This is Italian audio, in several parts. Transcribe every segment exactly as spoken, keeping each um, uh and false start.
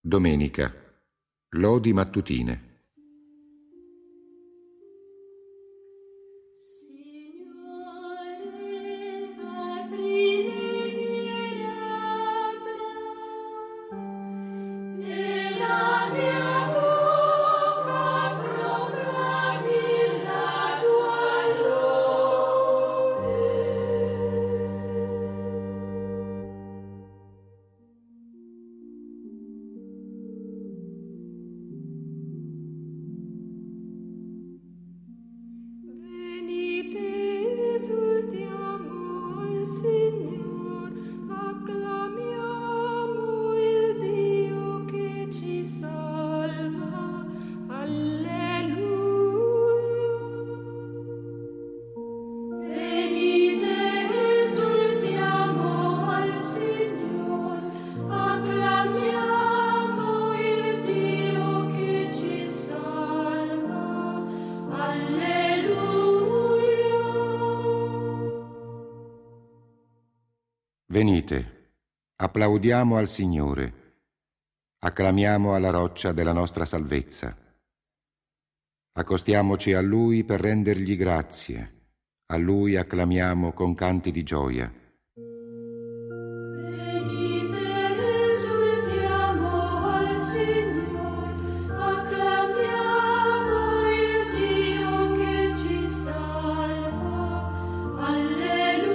Domenica. Lodi mattutine. Venite, applaudiamo al Signore, acclamiamo alla roccia della nostra salvezza. Accostiamoci a Lui per rendergli grazie, a Lui acclamiamo con canti di gioia. Venite, esultiamo al Signor, acclamiamo il Dio che ci salva. Alleluia.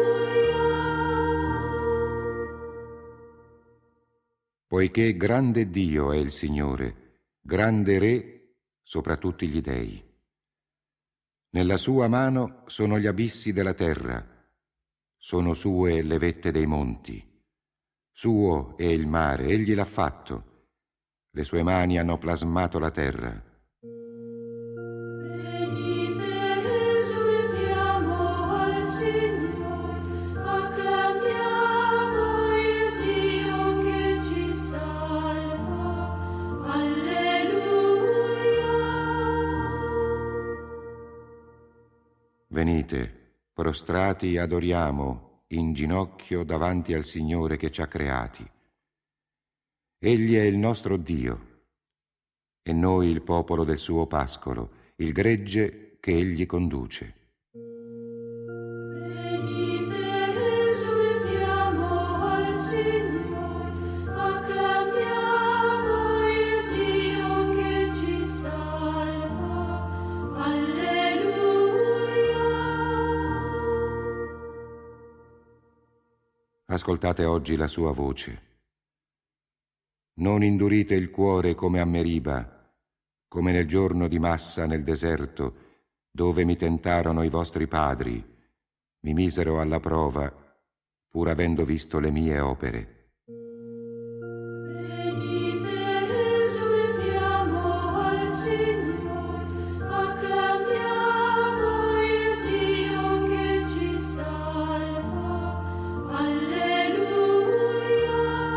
Poiché grande Dio è il Signore, grande Re sopra tutti gli dei. Nella sua mano sono gli abissi della terra, sono sue le vette dei monti. Suo è il mare, egli l'ha fatto, le sue mani hanno plasmato la terra. Venite, esultiamo al Signor, acclamiamo il Dio che ci salva. Alleluia. Venite, prostrati adoriamo, in ginocchio davanti al Signore che ci ha creati. Egli è il nostro Dio, e noi il popolo del suo pascolo, il gregge che egli conduce. Venite, esultiamo al Signor, acclamiamo il Dio che ci salva. Alleluia. Ascoltate oggi la sua voce. Non indurite il cuore come a Meriba, come nel giorno di Massa nel deserto, dove mi tentarono i vostri padri, mi misero alla prova, pur avendo visto le mie opere. Venite, esultiamo al Signor, acclamiamo il Dio che ci salva. Alleluia.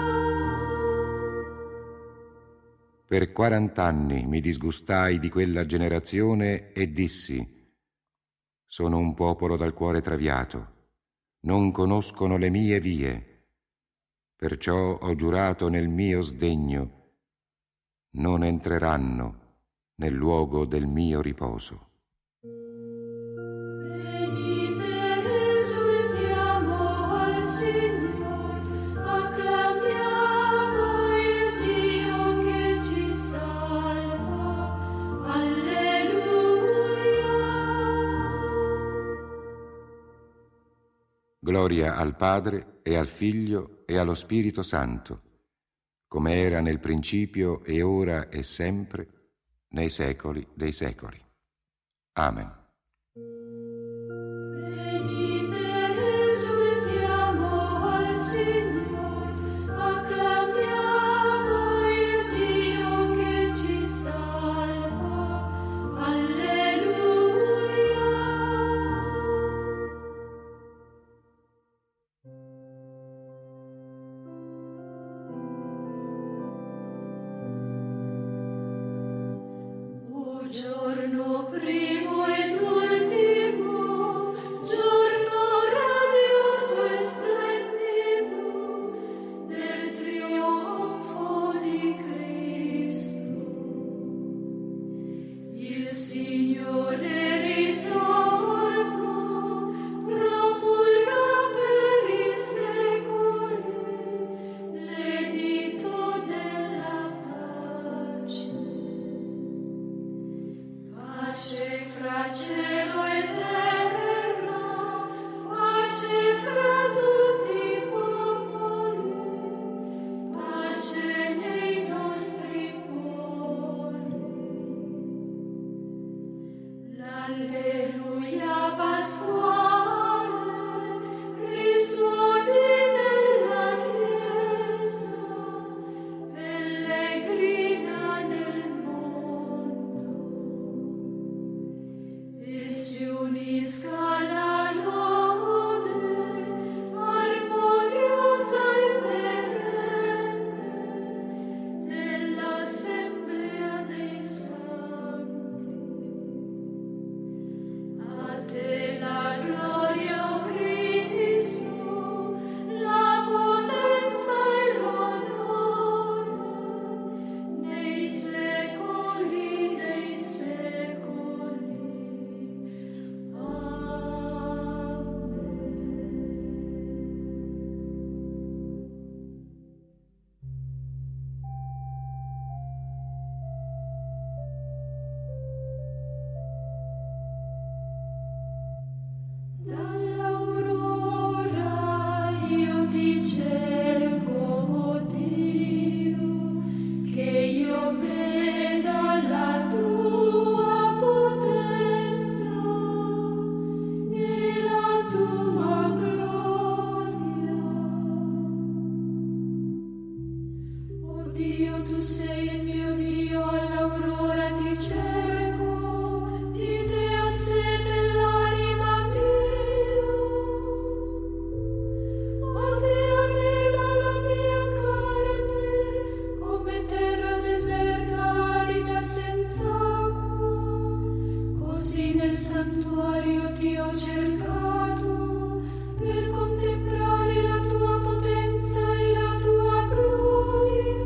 Per quarant'anni mi disgustai di quella generazione e dissi: sono un popolo dal cuore traviato, non conoscono le mie vie. Perciò ho giurato nel mio sdegno: non entreranno nel luogo del mio riposo. Venite, esultiamo al Signor, acclamiamo il Dio che ci salva. Alleluia. Gloria al Padre e al Figlio e allo Spirito Santo, come era nel principio e ora e sempre, nei secoli dei secoli. Amen. Venite, esultiamo al Signor, acclamiamo il Dio che ci salva. Alleluia. O giorno primo ed ultimo, giorno radioso e splendido del trionfo di cielo e terra, pace fra tutti i popoli, pace nei nostri cuori. L'alleluia pasquale risuoni nella chiesa, pellegrina nel mondo, e si unisca la lode armoniosa e perenne dell'assemblea dei santi. A te la gloria, o Cristo, la potenza e l'onore nei secoli dei secoli. Amen. Dall'aurora io ti cerco, o Dio, che io veda la tua potenza e la tua gloria. O Dio, tu sei il mio Dio, all'aurora ti cerco, di te ha sete l'anima mia. A te anela la mia carne, come terra deserta, arida, senza acqua. Così nel santuario ti ho cercato, per contemplare la tua potenza e la tua gloria.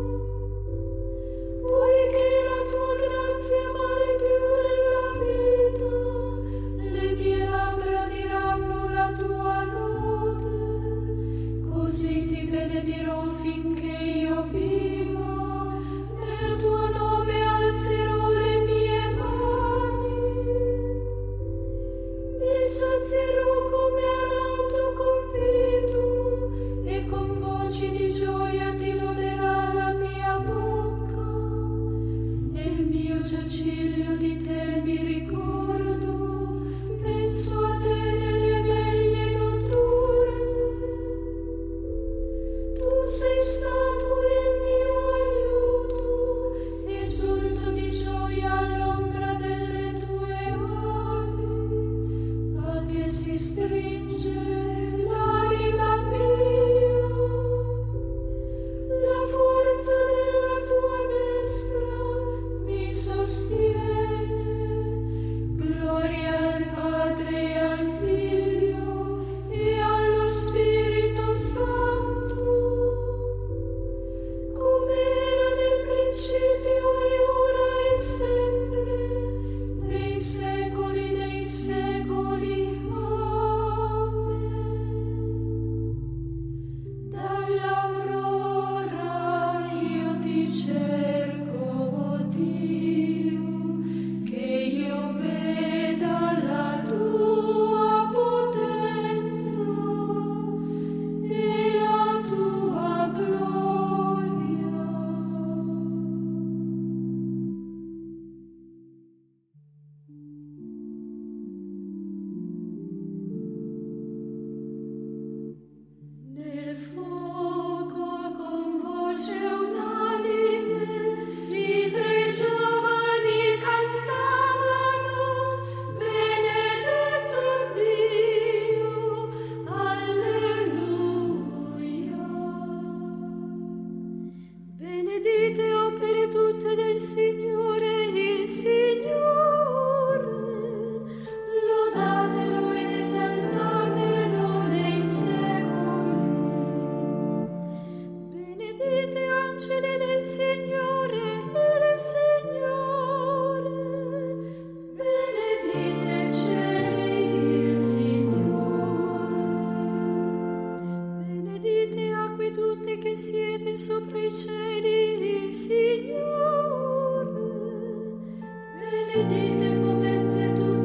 Poiché la tua grazia vale più della vita, le mie labbra diranno la tua lode. Così ti benedirò finché io viva, nel tuo nome alzerò le mie mani. Mi sazierò come all'auto compito, e con voci di gioia ti loderà la mia bocca. Nel mio giaciglio di te mi ricordo, penso a te nelle veglie notturne. Tu sei stato il mio aiuto, esulto di gioia all'ombra delle tue ali. A te si stringe l'anima mia, la forza della tua destra mi sostiene. Gloria al Padre e al Figlio e allo Spirito Santo, come era nel principio e ora e sempre, nei secoli dei secoli. Amen. Dall'aurora io ti cerco, o Dio, che io veda la tua potenza e la tua gloria. Nel fuoco con voce unanime i tre giovani cantavano: benedetto Dio, alleluia. Benedite opere tutte del Signore, il Signore, lodatelo ed esaltatelo nei secoli. Benedite angeli del Signore, il Signore, benedite cieli, il Signore. Benedite acque tutte che siete sopra i cieli, il Signore. Benedite potenze tutte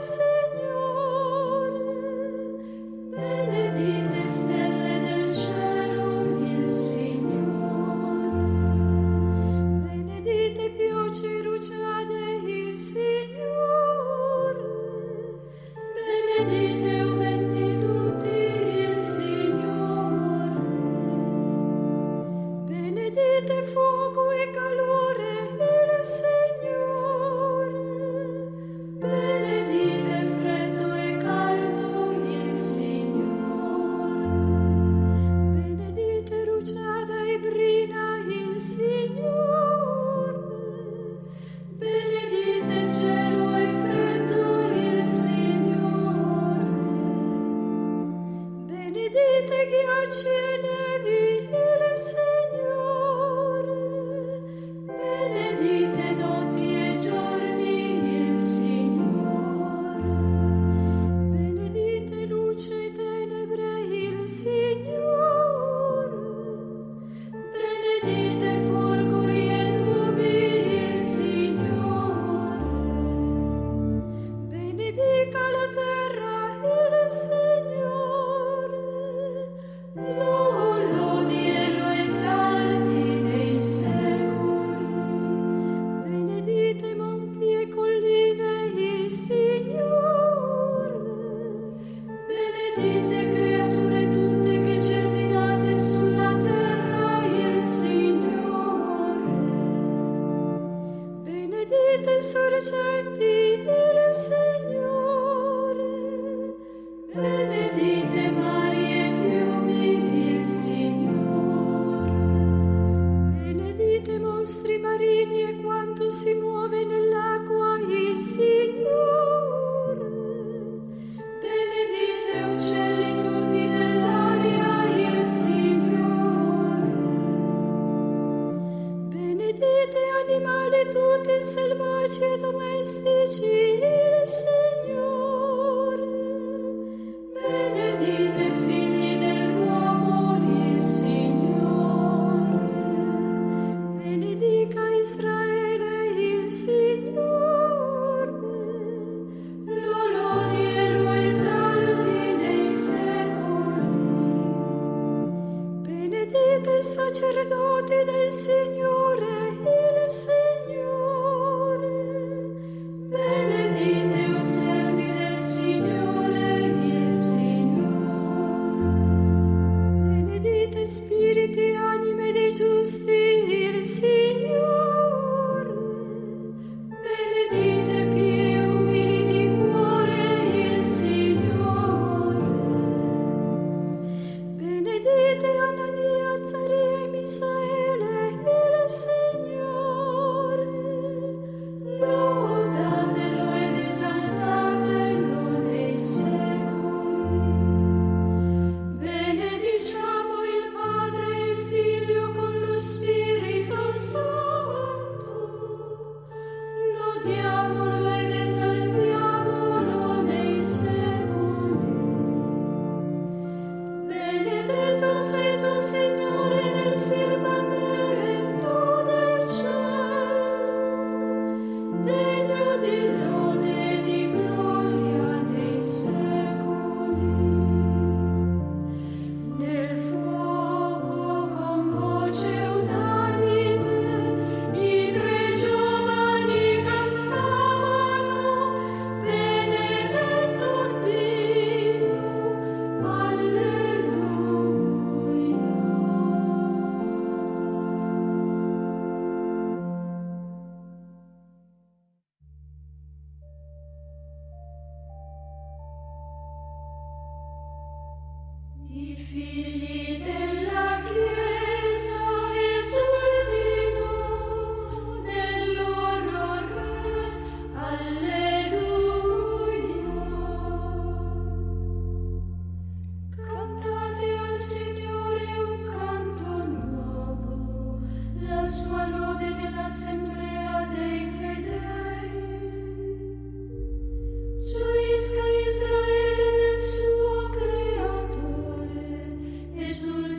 Gioisca Israele nel suo creatore, esulta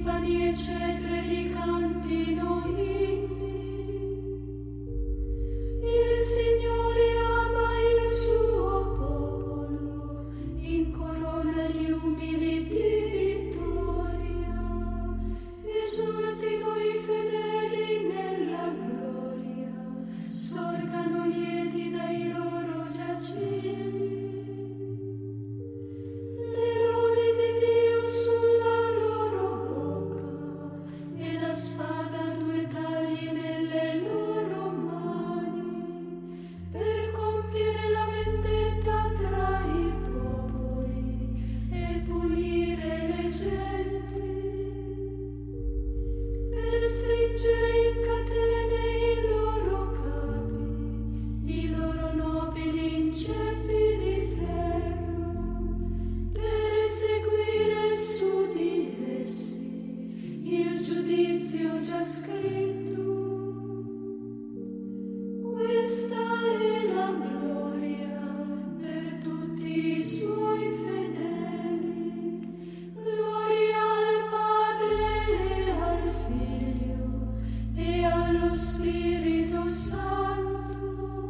timpani e cetre li cantino inni. Il Signore ama il suo popolo, incorona gli umili di vittoria. Esultino i fedeli nella gloria, sorgano lieti dai loro giacigli. Le lodi di Dio sulla loro bocca e la spada a due tagli nelle loro mani, per compiere la vendetta tra i popoli e punire le genti, per stringere in catene i loro capi, i loro nobili in ceppi di ferro, per eseguire su di essi il giudizio già scritto. Questa è la gloria per tutti i suoi fedeli, gloria al Padre e al Figlio e allo Spirito Santo,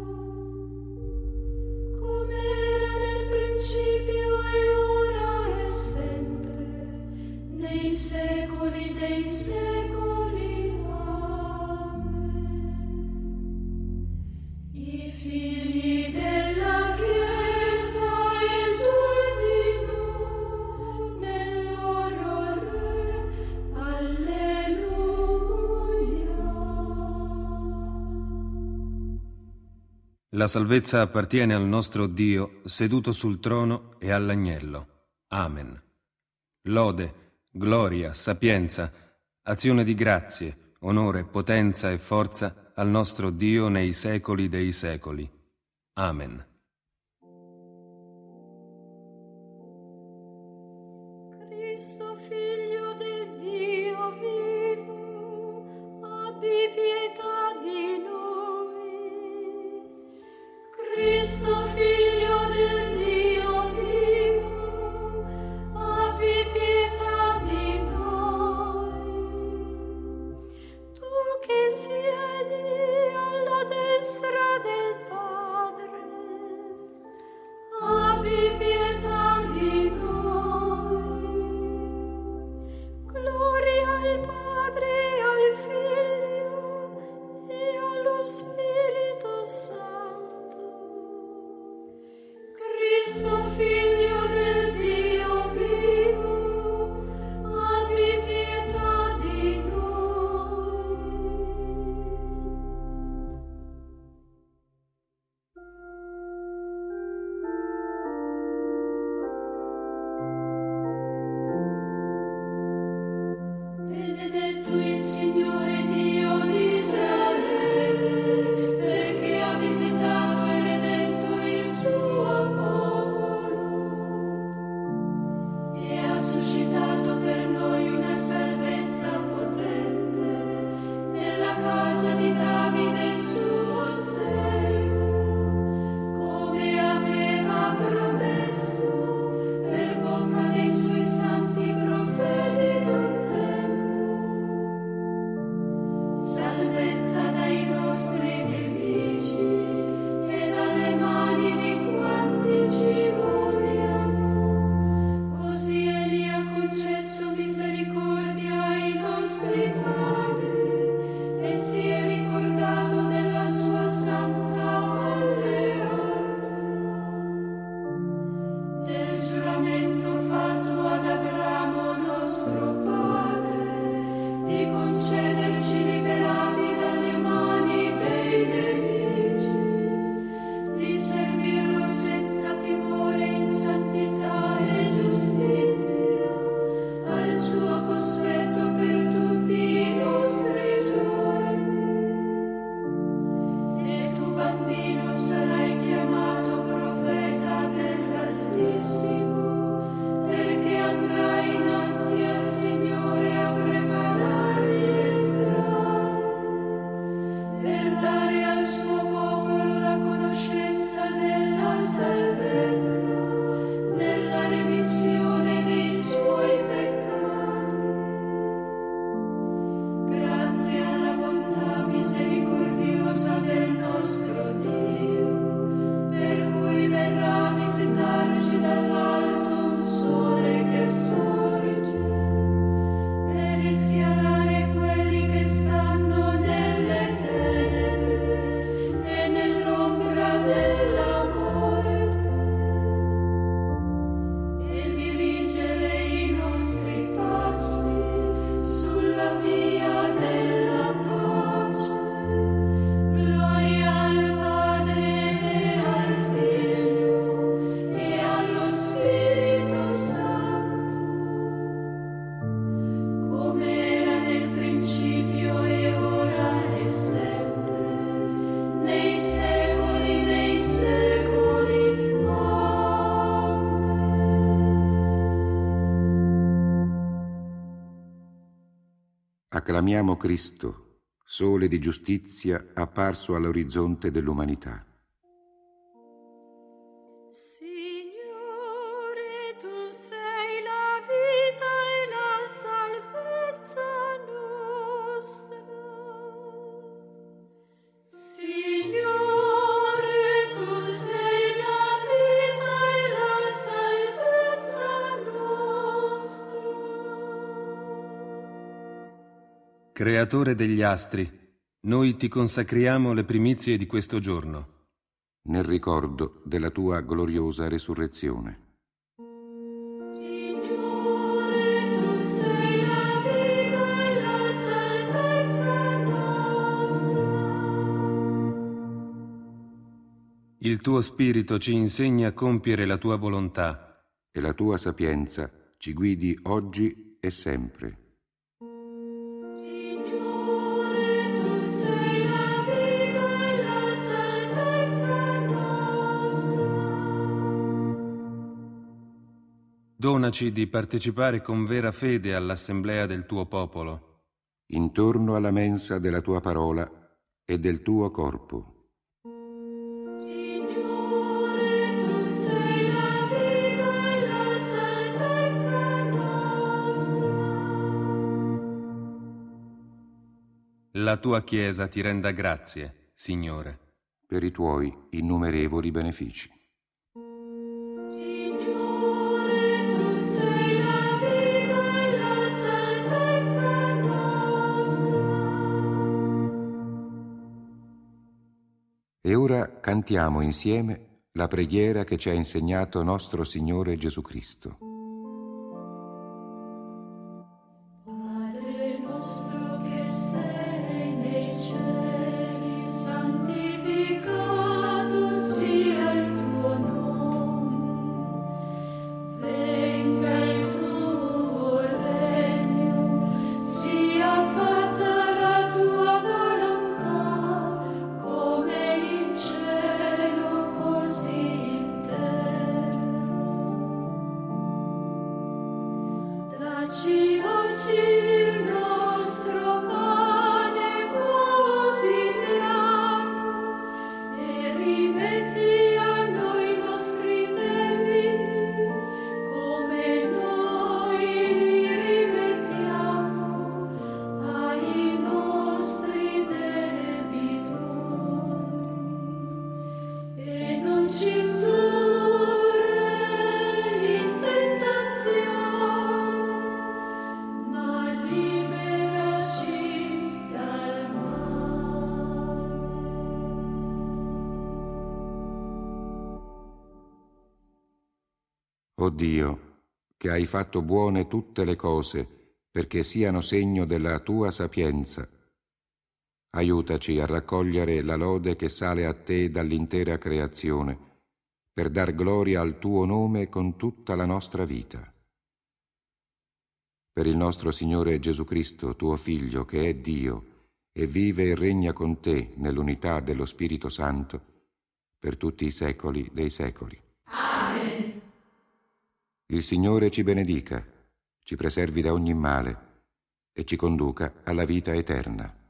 come era nel principio e ora e sempre, nei secoli dei secoli. Amen. I figli della Chiesa esultino nel loro Re. Alleluia. La salvezza appartiene al nostro Dio, seduto sul trono, e all'Agnello. Amen. Lode, gloria, sapienza, azione di grazie, onore, potenza e forza al nostro Dio nei secoli dei secoli. Amen. Cristo, figlio del Dio vivo, abbi pietà di noi. Cristo, figlio del Dio vivo, abbi pietà di noi. Tu che siedi alla destra del Padre, abbi pietà di noi. Gloria al Padre, al Figlio e allo Spirito Santo. Cristo, figlio del Dio vivo, abbi pietà di noi. Benedetto il Signore Dio di Israele, perché ha visitato e redento il suo popolo e ha suscitato per noi una salvezza potente nella casa di Davide suo servo, come aveva promesso per bocca dei suoi santi profeti d'un tempo, Acclamiamo Cristo, sole di giustizia apparso all'orizzonte dell'umanità. Signore, tu sei la vita e la salvezza nostra. Signore, tu sei la vita e la salvezza nostra. Creatore degli astri, noi ti consacriamo le primizie di questo giorno, Nel ricordo della tua gloriosa resurrezione. Signore, tu sei la vita e la salvezza nostra. il tuo spirito ci insegna a compiere la tua volontà, E la tua sapienza ci guidi oggi e sempre. Signore, tu sei la vita e la salvezza nostra. donaci di partecipare con vera fede all'assemblea del tuo popolo, Intorno alla mensa della tua parola e del tuo corpo. Signore, tu sei la vita e la salvezza nostra. la tua Chiesa ti renda grazie, Signore. Per i tuoi innumerevoli benefici. Signore, tu sei la vita e la salvezza nostra. E ora cantiamo insieme la preghiera che ci ha insegnato nostro Signore Gesù Cristo. Padre nostro che sei nei cieli, santificato sia il tuo nome. Venga il tuo regno, sia fatta la tua volontà, come in cielo così in terra. Dacci oggi il nostro pane quotidiano e rimetti a noi i nostri debiti, come noi li rimettiamo ai nostri debitori. E non ci indurre in tentazione, ma liberaci dal male. O Dio, che hai fatto buone tutte le cose perché siano segno della tua sapienza, aiutaci a raccogliere la lode che sale a te dall'intera creazione, per dar gloria al tuo nome con tutta la nostra vita. Per il nostro Signore Gesù Cristo, tuo Figlio, che è Dio, e vive e regna con te nell'unità dello Spirito Santo, per tutti i secoli dei secoli. Amen. Il Signore ci benedica, ci preservi da ogni male e ci conduca alla vita eterna.